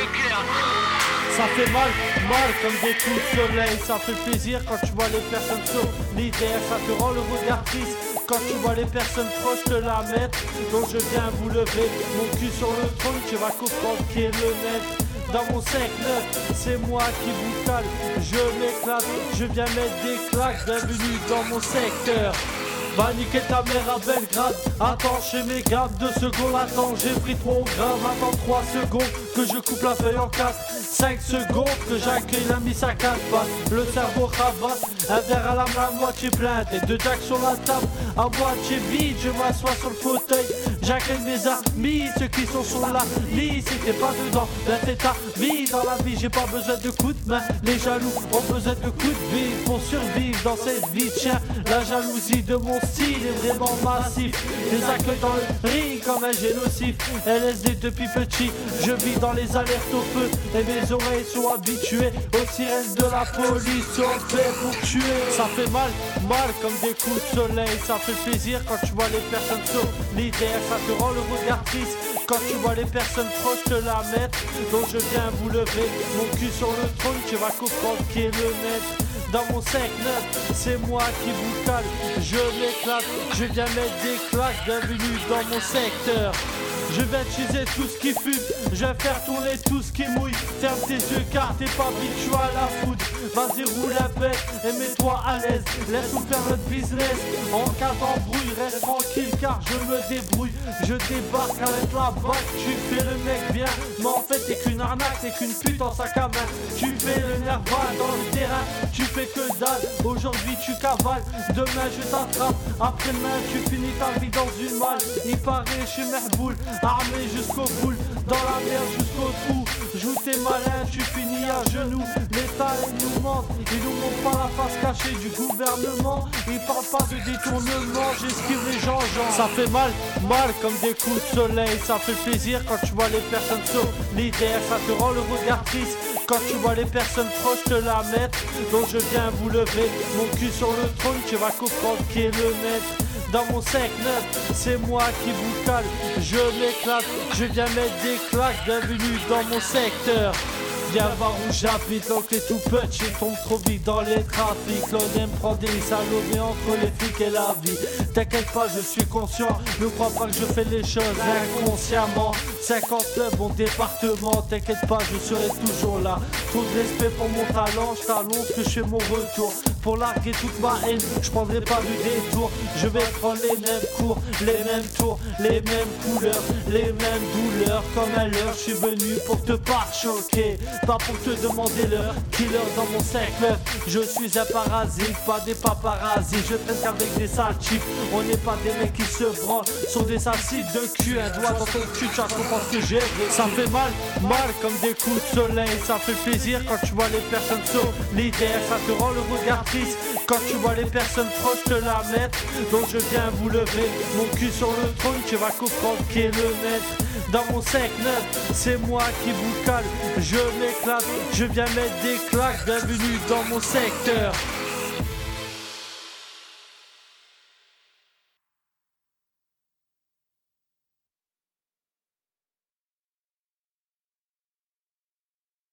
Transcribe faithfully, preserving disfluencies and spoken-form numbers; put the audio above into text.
cœur. Ça fait mal, mal comme des coups de soleil. Ça fait plaisir quand tu vois les personnes solidaires. Ça te rend le regard triste quand tu vois les personnes proches te la mettre. Donc je viens vous lever mon cul sur le trône. Tu vas comprendre qui est le maître. Dans mon cinq neuf, c'est moi qui vous cale. Je m'éclate, je viens mettre des claques. Bienvenue dans mon secteur. Va niquer ta mère à Belgrade. Attends chez mes gars, deux secondes. Attends, j'ai pris trop grave. Attends trois secondes que je coupe la feuille en quatre. cinq secondes que j'accueille la mise à quatre pattes. Le cerveau rabat, un verre à la main à moitié plein. Et deux jacks sur la table, à moitié vide. Je m'assois sur le fauteuil, j'accueille mes amis. Ceux qui sont sur la liste, si t'es pas dedans, ben fais ta vie. Dans la vie, j'ai pas besoin de coups de main. Les jaloux ont besoin de coups de vie pour survivre dans cette vie de chien. La jalousie de mon style est vraiment massif. Les accueille dans le riz comme un génocide. L S D depuis petit, je vis dans les alertes au feu. Et mes oreilles sont habituées aux sirènes de la police. Sont faits pour tuer. Ça fait mal, mal comme des coups de soleil. Ça fait plaisir quand tu vois les personnes solidaires. Ça te rend le regard triste quand tu vois les personnes proches te la mettre. Donc je viens vous lever mon cul sur le trône. Tu vas comprendre qui est le maître. Dans mon cinq neuf, c'est moi qui vous cale. Je m'éclate, je viens mettre des claques. Bienvenue dans mon secteur. Je vais utiliser tout ce qui fume, je vais faire tourner tout ce qui mouille. Ferme tes yeux car t'es pas habitué à la foudre. Vas-y roule la bête et mets-toi à l'aise. Laisse-nous faire notre business. En cas d'embrouille, reste tranquille car je me débrouille. Je débarque avec la bague, tu fais le mec bien. Mais en fait t'es qu'une arnaque, t'es qu'une pute en sac à main. Tu fais le nerval dans le terrain, tu fais que dalle. Aujourd'hui tu cavales, demain je t'attrape. Après-demain tu finis ta vie dans une malle. Il paraît je suis merboule, armé jusqu'au boule, dans la merde jusqu'au trou. Joue tes malins, tu finis à genoux. L'État il nous mente, il nous montre pas la face cachée du gouvernement. Il parle pas de détournement, j'esquive les gens, genre. Ça fait mal, mal comme des coups de soleil. Ça fait plaisir quand tu vois les personnes solidaires. Ça te rend le regard triste quand tu vois les personnes proches te la mettre. Donc je viens vous lever mon cul sur le trône. Tu vas comprendre qui est le maître. Dans mon cinq neuf, c'est moi qui vous cale. Je m'éclate, je viens mettre des claques. Bienvenue dans mon secteur. Viens voir où j'habite, l'oncle est tout petit, tombe trop vite dans les trafics. L'on aime prendre des salomés entre les flics et la vie. T'inquiète pas, je suis conscient, ne crois pas que je fais les choses inconsciemment. cinquante-neuf, mon département, t'inquiète pas, je serai toujours là. Trop de respect pour mon talent, je t'annonce que je fais mon retour. Pour larguer toute ma haine, je prendrai pas du détour. Je vais prendre les mêmes cours, les mêmes tours, les mêmes couleurs, les mêmes douleurs. Comme à l'heure, je suis venu pour te pare-choquer, pas pour te demander l'heure. Killer dans mon cinq neuf, je suis un parasite, pas des paparazzis. Je traîne qu'avec des sales types, on n'est pas des mecs qui se branlent sur des acides de cul. Un doigt dans ton cul, tu vas comprendre ce que j'ai. Ça fait mal, mal comme des coups de soleil. Ça fait plaisir quand tu vois les personnes solidaires. Ça te rend le regard triste quand tu vois les personnes proches te la mettre. Donc je viens vous lever mon cul sur le trône. Tu vas comprendre qui est le maître. Dans mon cinq neuf, c'est moi qui vous cale. Je m'éclate, je viens mettre des claques. Bienvenue dans mon secteur.